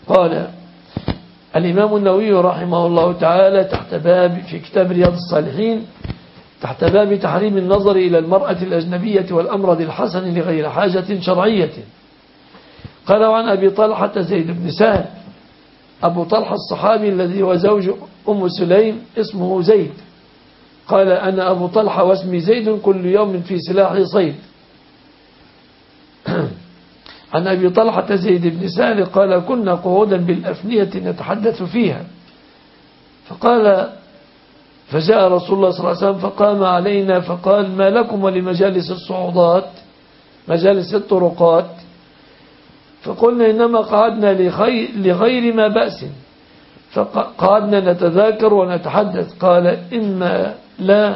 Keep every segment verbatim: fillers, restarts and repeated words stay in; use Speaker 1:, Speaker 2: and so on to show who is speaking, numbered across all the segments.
Speaker 1: قال الإمام النووي رحمه الله تعالى تحت باب في كتاب رياض الصالحين تحت باب تحريم النظر إلى المرأة الأجنبية والأمرض الحسن لغير حاجة شرعية. قال عن أبي طلحة زيد بن سهل. أبو طلحة الصحابي الذي هو زوج أم سليم اسمه زيد. قال أنا أبو طلحة واسمي زيد كل يوم في سلاح صيد. عن أبي طلحة زيد بن سهل قال كنا قعودا بالأفنية نتحدث فيها فقال فجاء رسول الله صلى الله عليه وسلم فقام علينا فقال ما لكم ولمجالس الصعودات مجالس الطرقات فقلنا إنما قعدنا لغير ما بأس فقعدنا نتذاكر ونتحدث. قال إما لا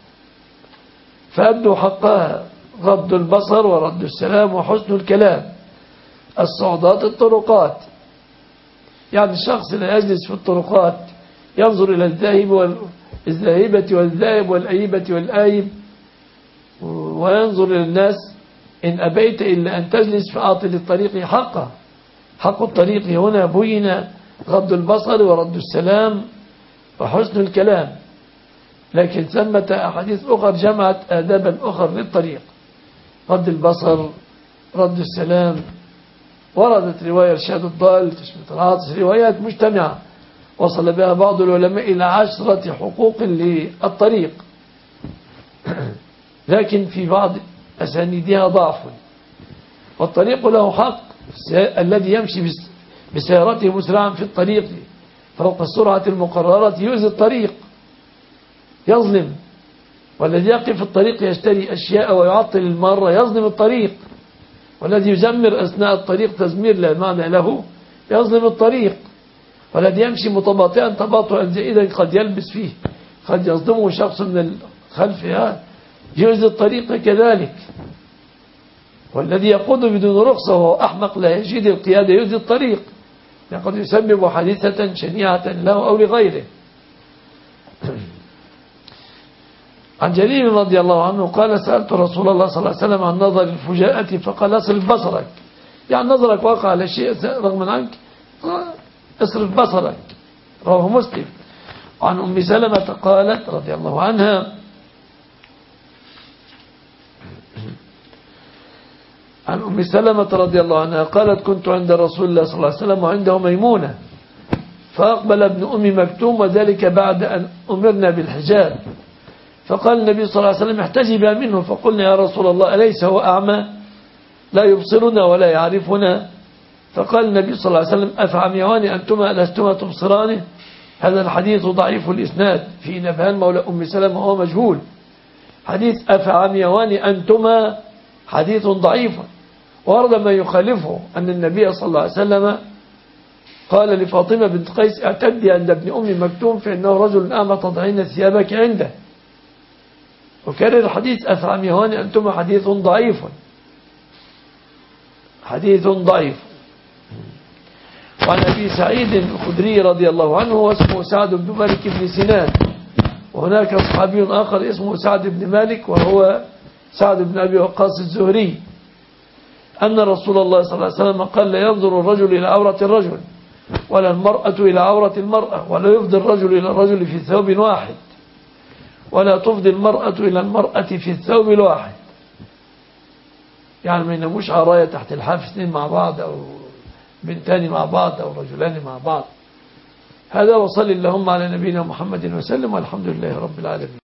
Speaker 1: فأدوا حقها غض البصر ورد السلام وحسن الكلام. الصعودات الطرقات يعني الشخص لا يجلس في الطرقات ينظر إلى الذاهب والذاهبة والذاهب والأيبة والآيب وينظر إلى الناس. إن أبيت إلا أن تجلس فأعطي للطريق حقه. حق الطريق هنا بين غض البصر ورد السلام وحسن الكلام. لكن ثمة أحاديث أخرى جمعت آدابا أخرى للطريق غض البصر رد السلام. وردت رواية إرشاد الضال تشميت العاطس روايات مجتمعة وصل بها بعض العلماء إلى عشرة حقوق للطريق لكن في بعض أسانيدها ضعف. والطريق له حق الذي يمشي بسيارته مسرعا في الطريق فوق السرعة المقررة يؤذي الطريق يظلم. والذي يقف في الطريق يشتري أشياء ويعطل المارة يظلم الطريق. والذي يزمر أثناء الطريق تزمير لا معنى له يظلم الطريق. والذي يمشي متباطئا تباطؤا زائدا قد يلبس فيه قد يصدمه شخص من الخلف يؤذي الطريق كذلك. والذي يقود بدون رخصة وهو أحمق لا يجيد القيادة يؤذي الطريق قد يسبب حادثة شنيعة له أو لغيره. عن جرير رضي الله عنه قال سألت رسول الله صلى الله عليه وسلم عن نظر الفجاءة فقال اصرف بصرك يعني نظرك واقع على شيء رغم عنك اصرف بصرك. رواه مسلم. عن أم سلمة قالت رضي الله عنها عن أم سلمة رضي الله عنها قالت كنت عند رسول الله صلى الله عليه وسلم وعنده ميمونة فأقبل ابن أم مكتوم وذلك بعد أن أمرنا بالحجاب فقال النبي صلى الله عليه وسلم احتجبا منه فقلنا يا رسول الله أليس هو أعمى لا يبصرنا ولا يعرفنا فقال النبي صلى الله عليه وسلم أفعميان أنتما لستما تبصرانه. هذا الحديث ضعيف الإسناد في نبهان مولى أم سلمة وهو مجهول. حديث أفعميان أنتما حديث ضعيف. ورد ما يخالفه أن النبي صلى الله عليه وسلم قال لفاطمة بنت قيس اعتدي عند ابن أم مكتوم فإنه رجل أعمى تضعين ثيابك عنده. وكرر الحديث أفعميان أنتما حديث ضعيف حديث ضعيف. وعن أبي سعيد الخدري رضي الله عنه واسمه سعد بن مالك بن سنان. وهناك صحابي آخر اسمه سعد بن مالك وهو سعد بن أبي وقاص الزهري أن رسول الله صلى الله عليه وسلم قال لا ينظر الرجل إلى عورة الرجل ولا المرأة إلى عورة المرأة ولا يفضي الرجل إلى الرجل في ثوب واحد ولا تفضي المرأة إلى المرأة في الثوب الواحد. يعني ما يناموش عراية تحت الحاف اثنين مع بعض أو بنتان مع بعض أو رجلان مع بعض. هذا وصل اللهم على نبينا محمد وسلم والحمد لله رب العالمين.